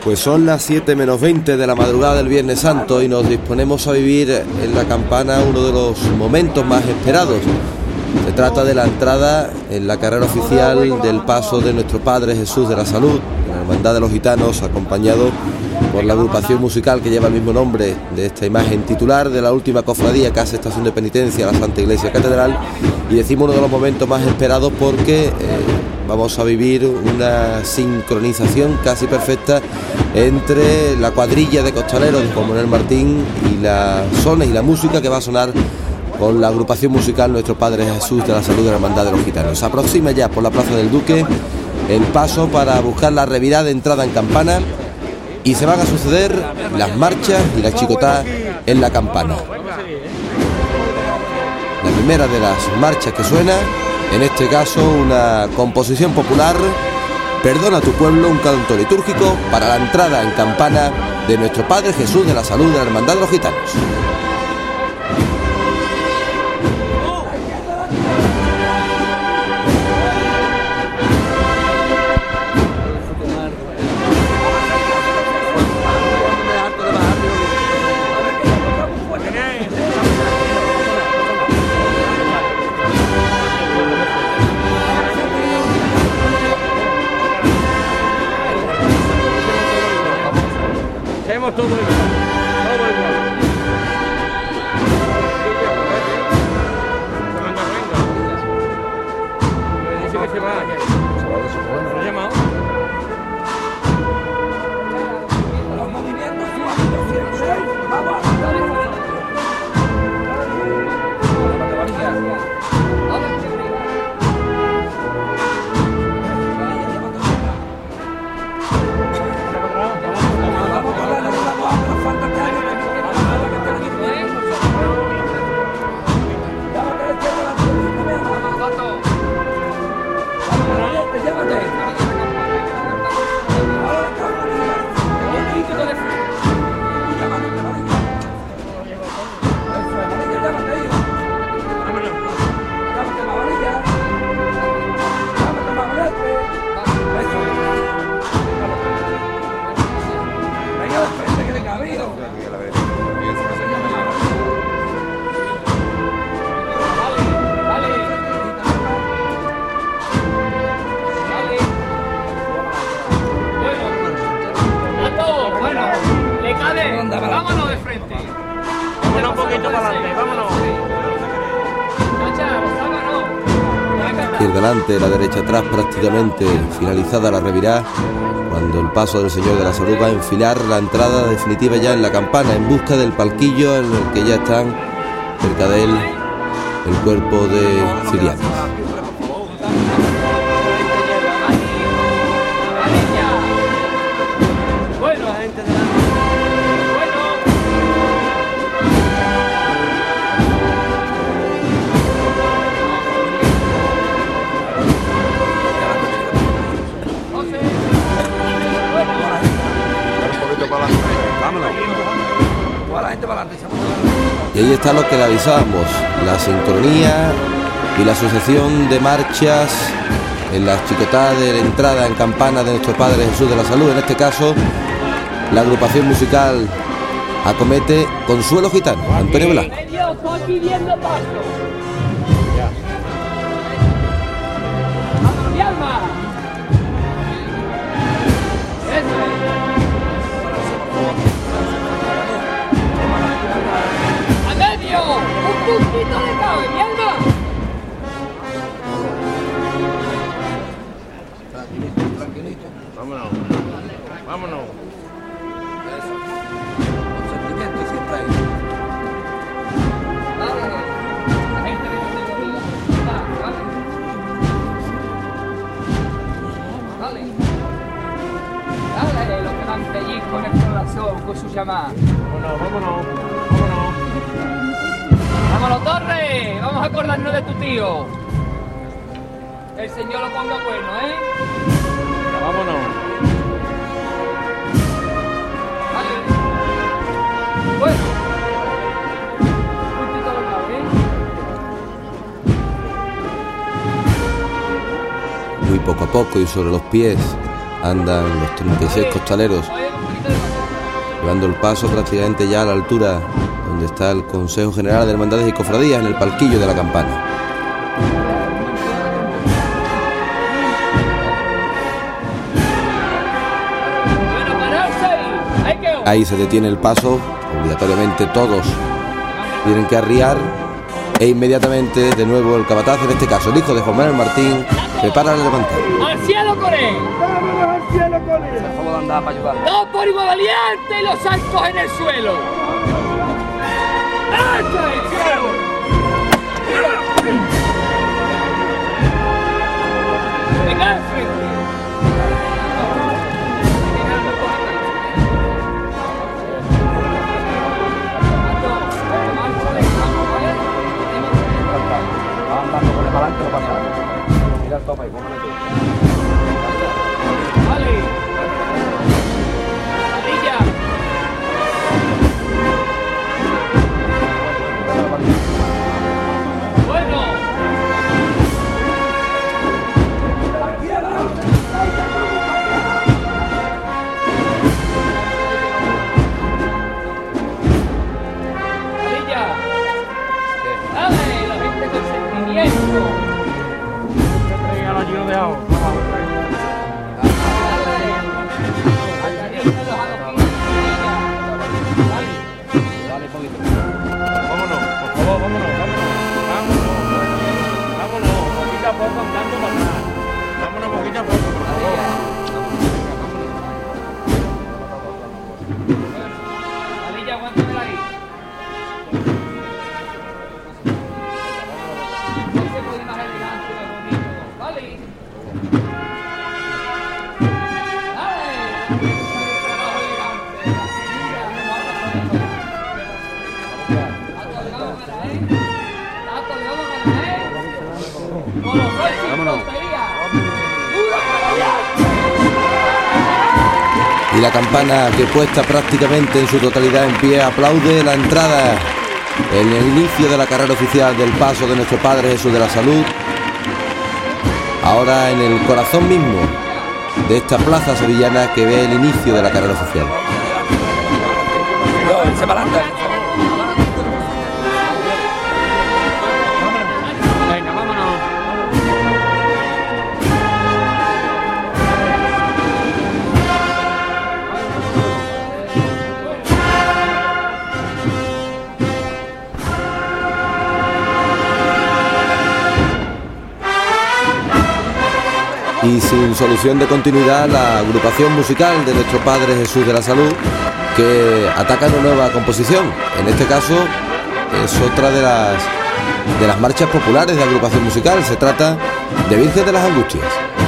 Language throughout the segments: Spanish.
Pues son las 7 menos 20 de la madrugada del Viernes Santo y nos disponemos a vivir en la campana uno de los momentos más esperados. Se trata de la entrada en la carrera oficial del paso de nuestro Padre Jesús de la Salud, la Hermandad de los Gitanos, acompañado por la agrupación musical que lleva el mismo nombre de esta imagen titular de la última cofradía que hace estación de penitencia, la Santa Iglesia Catedral. Y decimos uno de los momentos más esperados porque vamos a vivir una sincronización casi perfecta entre la cuadrilla de costaleros de Juan Manuel Martín y las sones y la música que va a sonar con la agrupación musical Nuestro Padre Jesús de la Salud de la Hermandad de los Gitanos. Se aproxima ya por la Plaza del Duque el paso para buscar la revirada de entrada en campana y se van a suceder las marchas y la chicotá en la campana. La primera de las marchas que suena, en este caso una composición popular, Perdona tu pueblo, un canto litúrgico para la entrada en campana de Nuestro Padre Jesús de la Salud de la Hermandad de los Gitanos. Todo igual, todo igual. Me dice que se va. ¿Se ha llamado? Los movimientos vámonos de frente. Vámonos un poquito para adelante, vámonos. Ir delante, la derecha atrás, prácticamente finalizada la revirada, cuando el paso del Señor de la Salud va a enfilar la entrada definitiva ya en la campana, en busca del palquillo en el que ya están cerca de él el cuerpo de cirianos. Y ahí está lo que le avisábamos, la sincronía y la sucesión de marchas en las chicotadas de la entrada en campana de Nuestro Padre Jesús de la Salud. En este caso, la agrupación musical acomete Consuelo Gitano, Antonio Velasco. ¡Un puntito de cabe, mi alma! Tranquilito. Vámonos. Vámonos. Con sentimiento siempre ahí. La gente que no tengo vida. Dale, lo que dan pellizco en el corazón con su llamada. Vámonos. ¡Vámonos, Torres! Vamos a acordarnos de tu tío. El Señor lo ponga bueno, ¿eh? Ya, vámonos. Vale. Bueno. Un poquito de lado, ¿eh? Muy poco a poco y sobre los pies andan los 36 costaleros, llevando el paso prácticamente ya a la altura donde está el Consejo General de Hermandades y Cofradías, en el palquillo de la campana. Ahí se detiene el paso, obligatoriamente todos tienen que arriar e inmediatamente de nuevo el capataz, en este caso el hijo de Juan Manuel Martín, prepara la levantada. ¡Al cielo con él! ¡Al cielo con él! ¡Dos por igual valiente y los saltos en el suelo! ¡Esto es! ¡Venga al frente! Adelante, no pasa nada. Mira el tope, póngale tú. Vale. Padilla. Bueno. Padilla. Dale, la gente con sentimiento. Y la campana, que puesta prácticamente en su totalidad en pie, aplaude la entrada en el inicio de la carrera oficial del paso de nuestro Padre Jesús de la Salud, ahora en el corazón mismo de esta plaza sevillana que ve el inicio de la carrera oficial. Y sin solución de continuidad, la agrupación musical de nuestro Padre Jesús de la Salud, que ataca una nueva composición. En este caso es otra de las marchas populares de agrupación musical. Se trata de Virgen de las Angustias.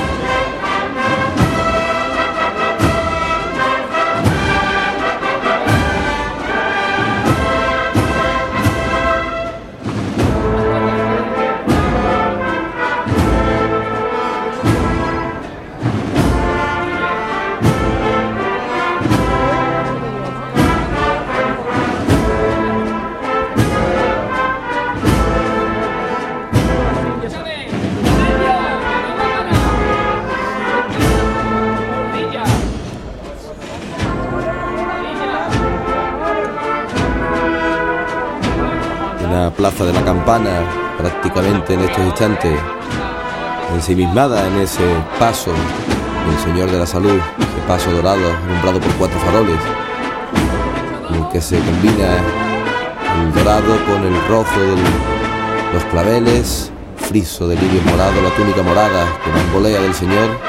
Plaza de la Campana, prácticamente en estos instantes ensimismada en ese paso del Señor de la Salud, ese paso dorado alumbrado por 4 faroles, en el que se combina el dorado con el rojo de los claveles, friso de lirio morado, la túnica morada con la bambolea del Señor.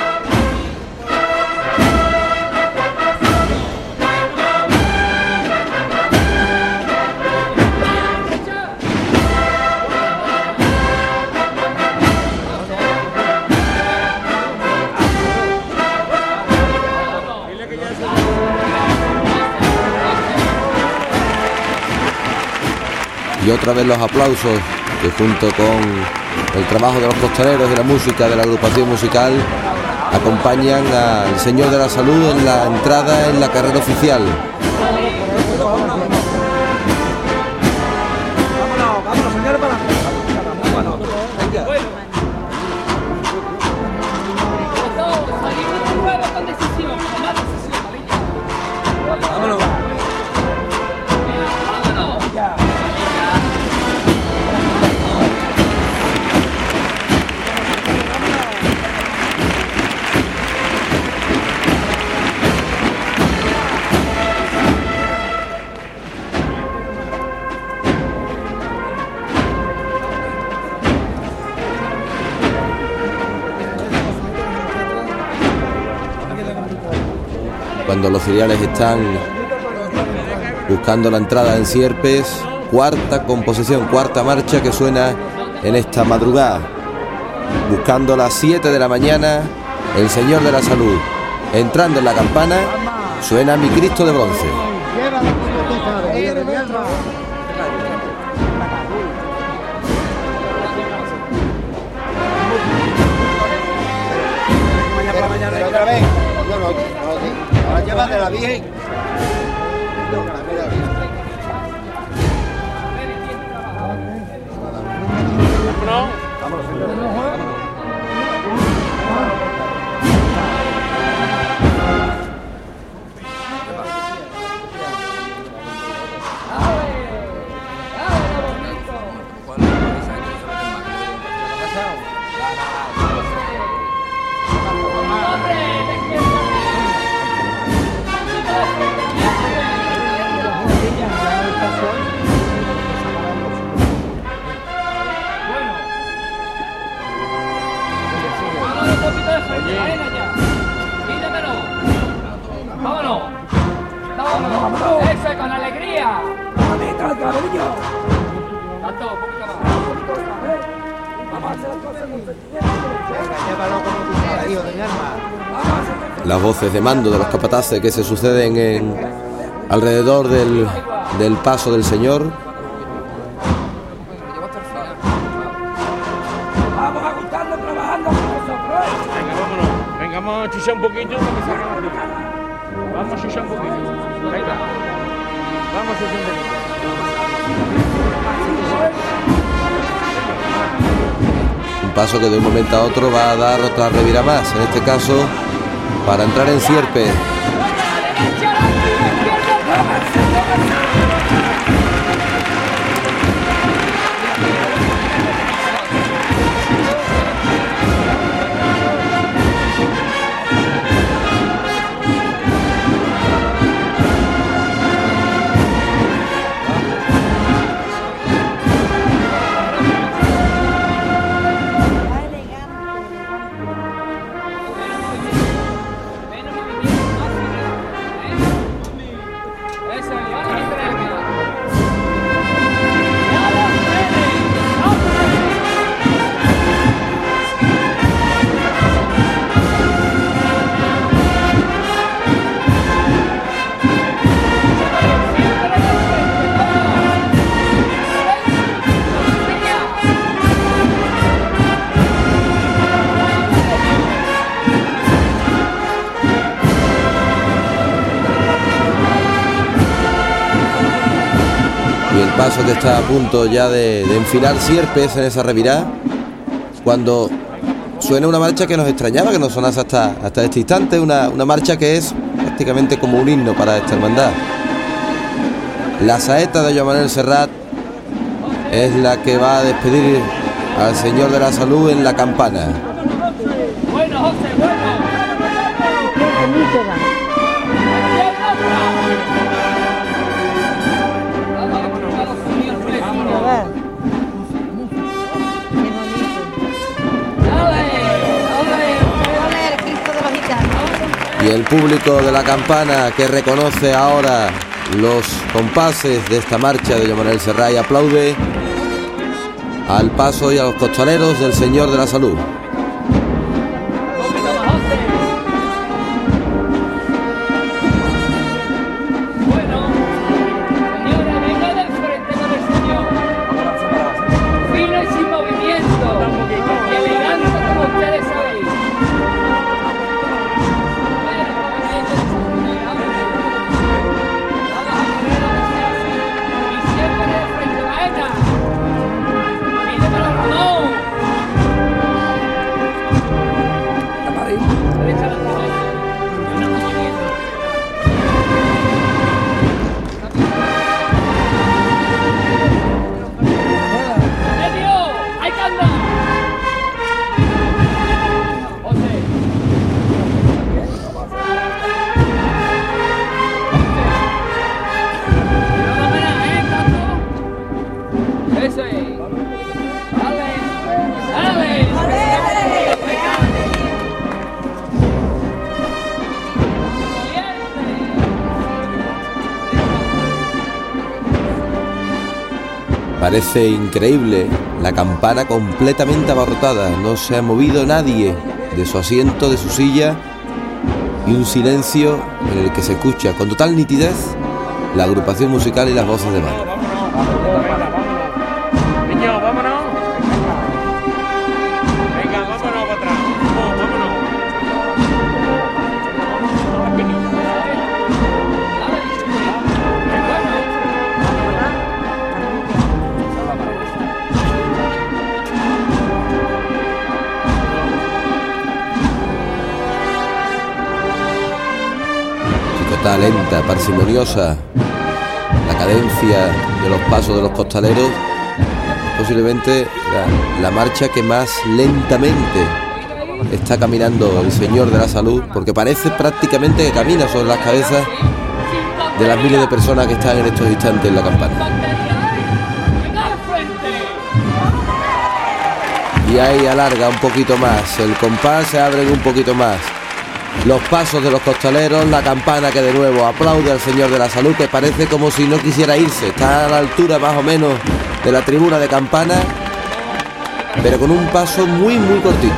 Y otra vez los aplausos que junto con el trabajo de los costaleros y la música de la agrupación musical acompañan al Señor de la Salud en la entrada en la carrera oficial. Vámonos, señores, para bueno, venga. Salimos de nuevo con cuando los ciriales están buscando la entrada en Sierpes. Cuarta composición, cuarta marcha que suena en esta madrugada. Buscando las 7 de la mañana, el Señor de la Salud. Entrando en la campana, suena Mi Cristo de bronce. Otra vez. Ahora llévate la Virgen. Vámonos, señores. Eso es con alegría. Tanto, un poquito más. Vamos a hacer las cosas con Llévalo como tu hijo de mi alma. Las voces de mando de los capataces que se suceden alrededor del paso del Señor. Vamos ajustando, trabajando con nosotros. Venga, vámonos. Venga, vamos a chuchar un poquito. Vamos a chuchar un poquito. Venga. Vamos a chuchar un poquito. Un paso que de un momento a otro va a dar otra revira más. En este caso, para entrar en Sierpes. Paso que está a punto ya de enfilar Sierpes en esa revirá, cuando suena una marcha que nos extrañaba que no sonase hasta este instante, una marcha que es prácticamente como un himno para esta hermandad. La saeta de Joan Manuel Serrat es la que va a despedir al Señor de la Salud en la campana. Bueno, José, bueno. Y el público de la campana que reconoce ahora los compases de esta marcha de Joan Manuel Serrat y aplaude al paso y a los costaleros del Señor de la Salud. Parece increíble, la campana completamente abarrotada, no se ha movido nadie de su asiento, de su silla, y un silencio en el que se escucha con total nitidez la agrupación musical y las voces de mano. Niño, vámonos. Venga, vámonos para atrás. Vámonos. Chicota lenta, parsimoniosa, la cadencia de los pasos de los costaleros, posiblemente la marcha que más lentamente está caminando el Señor de la Salud, porque parece prácticamente que camina sobre las cabezas de las miles de personas que están en estos instantes en la campana. Y ahí alarga un poquito más, el compás se abre un poquito más. Los pasos de los costaleros, la campana que de nuevo aplaude al Señor de la Salud, que parece como si no quisiera irse, está a la altura más o menos de la tribuna de campana, pero con un paso muy cortito.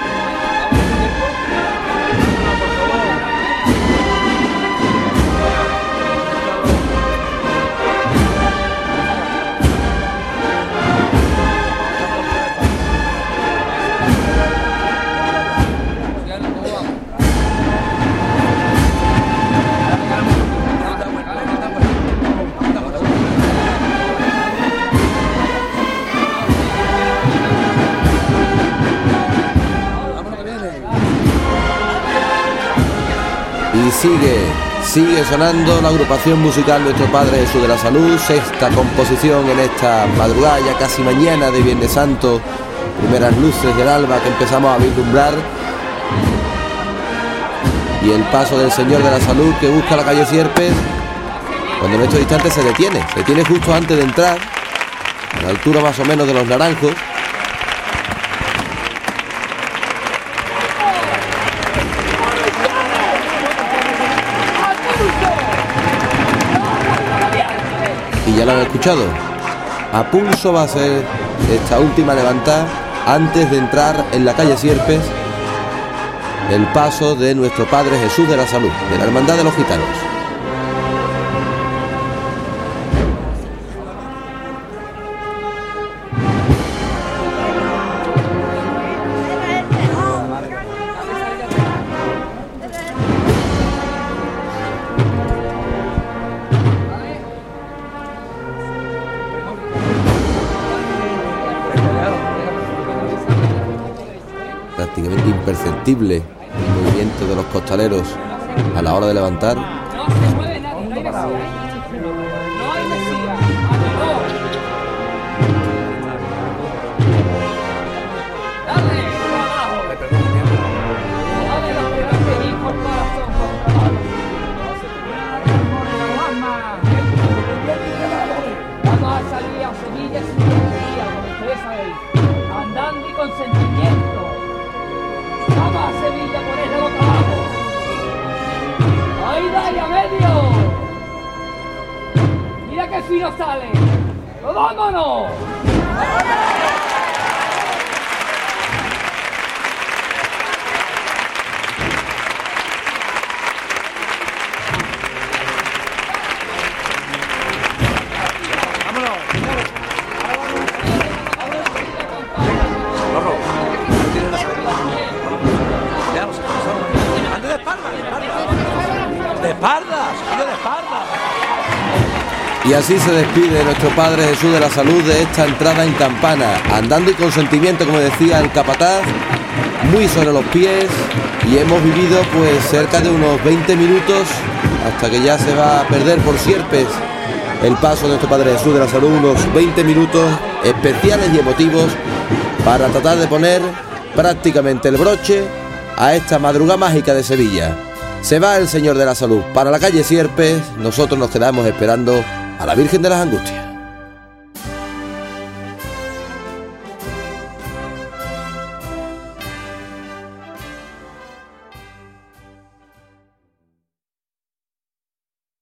Sigue sonando la agrupación musical Nuestro Padre Jesús de la Salud, sexta composición en esta madrugada, ya casi mañana de Viernes Santo, primeras luces del alba que empezamos a vislumbrar, y el paso del Señor de la Salud que busca la calle Sierpes, cuando en estos instantes se detiene justo antes de entrar, a la altura más o menos de los Naranjos. Y ya lo han escuchado, a pulso va a ser esta última levantada antes de entrar en la calle Sierpes, el paso de Nuestro Padre Jesús de la Salud, de la Hermandad de los Gitanos. Prácticamente imperceptible el movimiento de los costaleros a la hora de levantar. No se mueve nadie, no hay Mesías, no hay Mesías, dale, abajo, dale los que no tenéis por corazón, vamos a salir a Sevilla sin tontería, como ustedes sabéis, andando y con sentimiento. Vamos a Sevilla por el nuevo trabajo. ¡Ahí da, ya medio! ¡Mira qué fino sale! ¡Pues vámonos! Y así se despide nuestro Padre Jesús de la Salud de esta entrada en campana, andando y con sentimiento, como decía el capataz, muy sobre los pies, y hemos vivido pues cerca de unos 20 minutos hasta que ya se va a perder por Sierpes el paso de nuestro Padre Jesús de la Salud, unos 20 minutos especiales y emotivos para tratar de poner prácticamente el broche a esta madrugada mágica de Sevilla. Se va el Señor de la Salud para la calle Sierpes, nosotros nos quedamos esperando a la Virgen de las Angustias.